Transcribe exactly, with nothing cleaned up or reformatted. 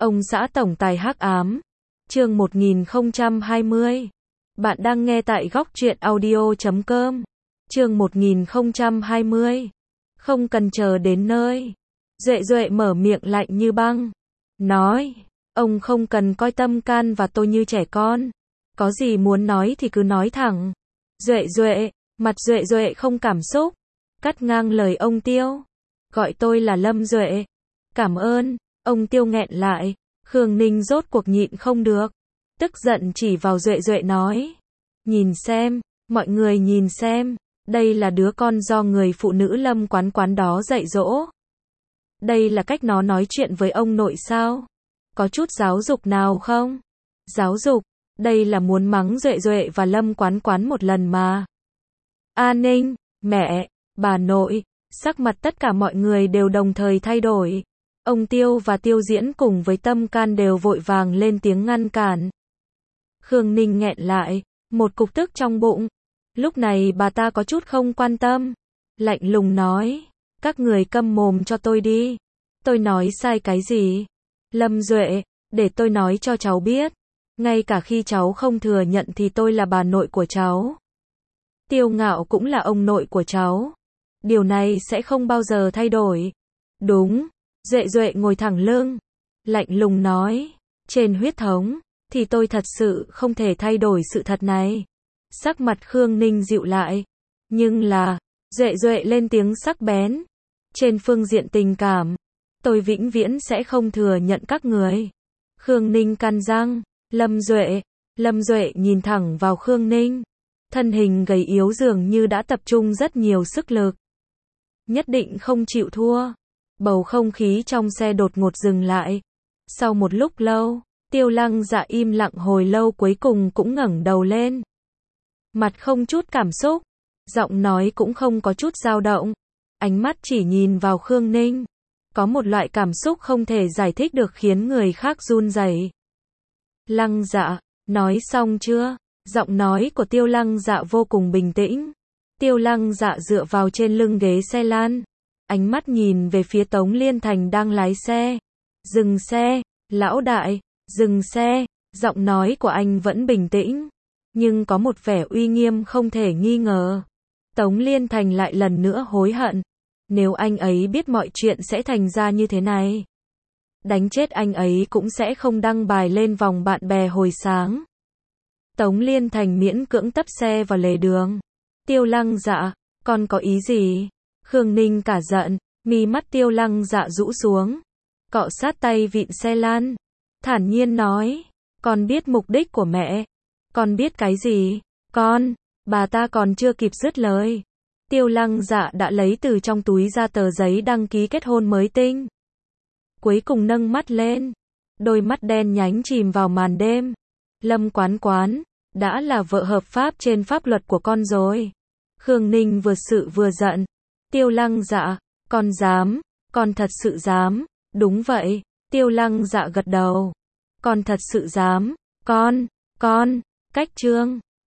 Ông xã tổng tài hắc ám. Chương một nghìn không trăm hai mươi. Bạn đang nghe tại góc truyện audio chấm com. Chương một nghìn không trăm hai mươi. Không cần chờ đến nơi. Duệ Duệ mở miệng lạnh như băng. Nói, ông không cần coi Tâm Can và tôi như trẻ con. Có gì muốn nói thì cứ nói thẳng. Duệ Duệ, mặt Duệ Duệ không cảm xúc. Cắt ngang lời ông Tiêu. Gọi tôi là Lâm Duệ. Cảm ơn. Ông Tiêu nghẹn lại. Khương Ninh rốt cuộc nhịn không được. Tức giận chỉ vào Duệ Duệ nói. Nhìn xem, mọi người nhìn xem. Đây là đứa con do người phụ nữ Lâm quán quán đó dạy dỗ. Đây là cách nó nói chuyện với ông nội sao? Có chút giáo dục nào không? Giáo dục, đây là muốn mắng Duệ Duệ và Lâm quán quán một lần mà. A Ninh, mẹ, bà nội, sắc mặt tất cả mọi người đều đồng thời thay đổi. Ông Tiêu và Tiêu Diễn cùng với Tâm Can đều vội vàng lên tiếng ngăn cản. Khương Ninh nghẹn lại, một cục tức trong bụng. Lúc này bà ta có chút không quan tâm. Lạnh lùng nói, các người câm mồm cho tôi đi. Tôi nói sai cái gì? Lâm Duệ, để tôi nói cho cháu biết. Ngay cả khi cháu không thừa nhận thì tôi là bà nội của cháu. Tiêu Ngạo cũng là ông nội của cháu. Điều này sẽ không bao giờ thay đổi. Đúng. Duệ Duệ ngồi thẳng lưng. Lạnh lùng nói. Trên huyết thống, thì tôi thật sự không thể thay đổi sự thật này. Sắc mặt Khương Ninh dịu lại. Nhưng là, Duệ Duệ lên tiếng sắc bén. Trên phương diện tình cảm, tôi vĩnh viễn sẽ không thừa nhận các người. Khương Ninh cắn răng. Lâm Duệ. Lâm Duệ nhìn thẳng vào Khương Ninh. Thân hình gầy yếu dường như đã tập trung rất nhiều sức lực. Nhất định không chịu thua. Bầu không khí trong xe đột ngột dừng lại. Sau một lúc lâu, Tiêu Lăng Dạ im lặng hồi lâu cuối cùng cũng ngẩng đầu lên. Mặt không chút cảm xúc, giọng nói cũng không có chút dao động. Ánh mắt chỉ nhìn vào Khương Ninh. Có một loại cảm xúc không thể giải thích được khiến người khác run rẩy. Lăng Dạ, nói xong chưa? Giọng nói của Tiêu Lăng Dạ vô cùng bình tĩnh. Tiêu Lăng Dạ dựa vào trên lưng ghế xe lan. Ánh mắt nhìn về phía Tống Liên Thành đang lái xe. Dừng xe, lão đại, dừng xe. Giọng nói của anh vẫn bình tĩnh, nhưng có một vẻ uy nghiêm không thể nghi ngờ. Tống Liên Thành lại lần nữa hối hận. Nếu anh ấy biết mọi chuyện sẽ thành ra như thế này, đánh chết anh ấy cũng sẽ không đăng bài lên vòng bạn bè hồi sáng. Tống Liên Thành miễn cưỡng tấp xe vào lề đường. Tiêu Lăng Dạ, con có ý gì? Khương Ninh cả giận, mi mắt Tiêu Lăng Dạ rũ xuống, cọ sát tay vịn xe lan, thản nhiên nói, con biết mục đích của mẹ. Con biết cái gì? Con, bà ta còn chưa kịp dứt lời. Tiêu Lăng Dạ đã lấy từ trong túi ra tờ giấy đăng ký kết hôn mới tinh. Cuối cùng nâng mắt lên, đôi mắt đen nhánh chìm vào màn đêm. Lâm quán quán, đã là vợ hợp pháp trên pháp luật của con rồi. Khương Ninh vừa sự vừa giận. Tiêu Lăng Dạ, con dám, con thật sự dám. Đúng vậy, Tiêu Lăng Dạ gật đầu. Con thật sự dám, con, con, cách chương.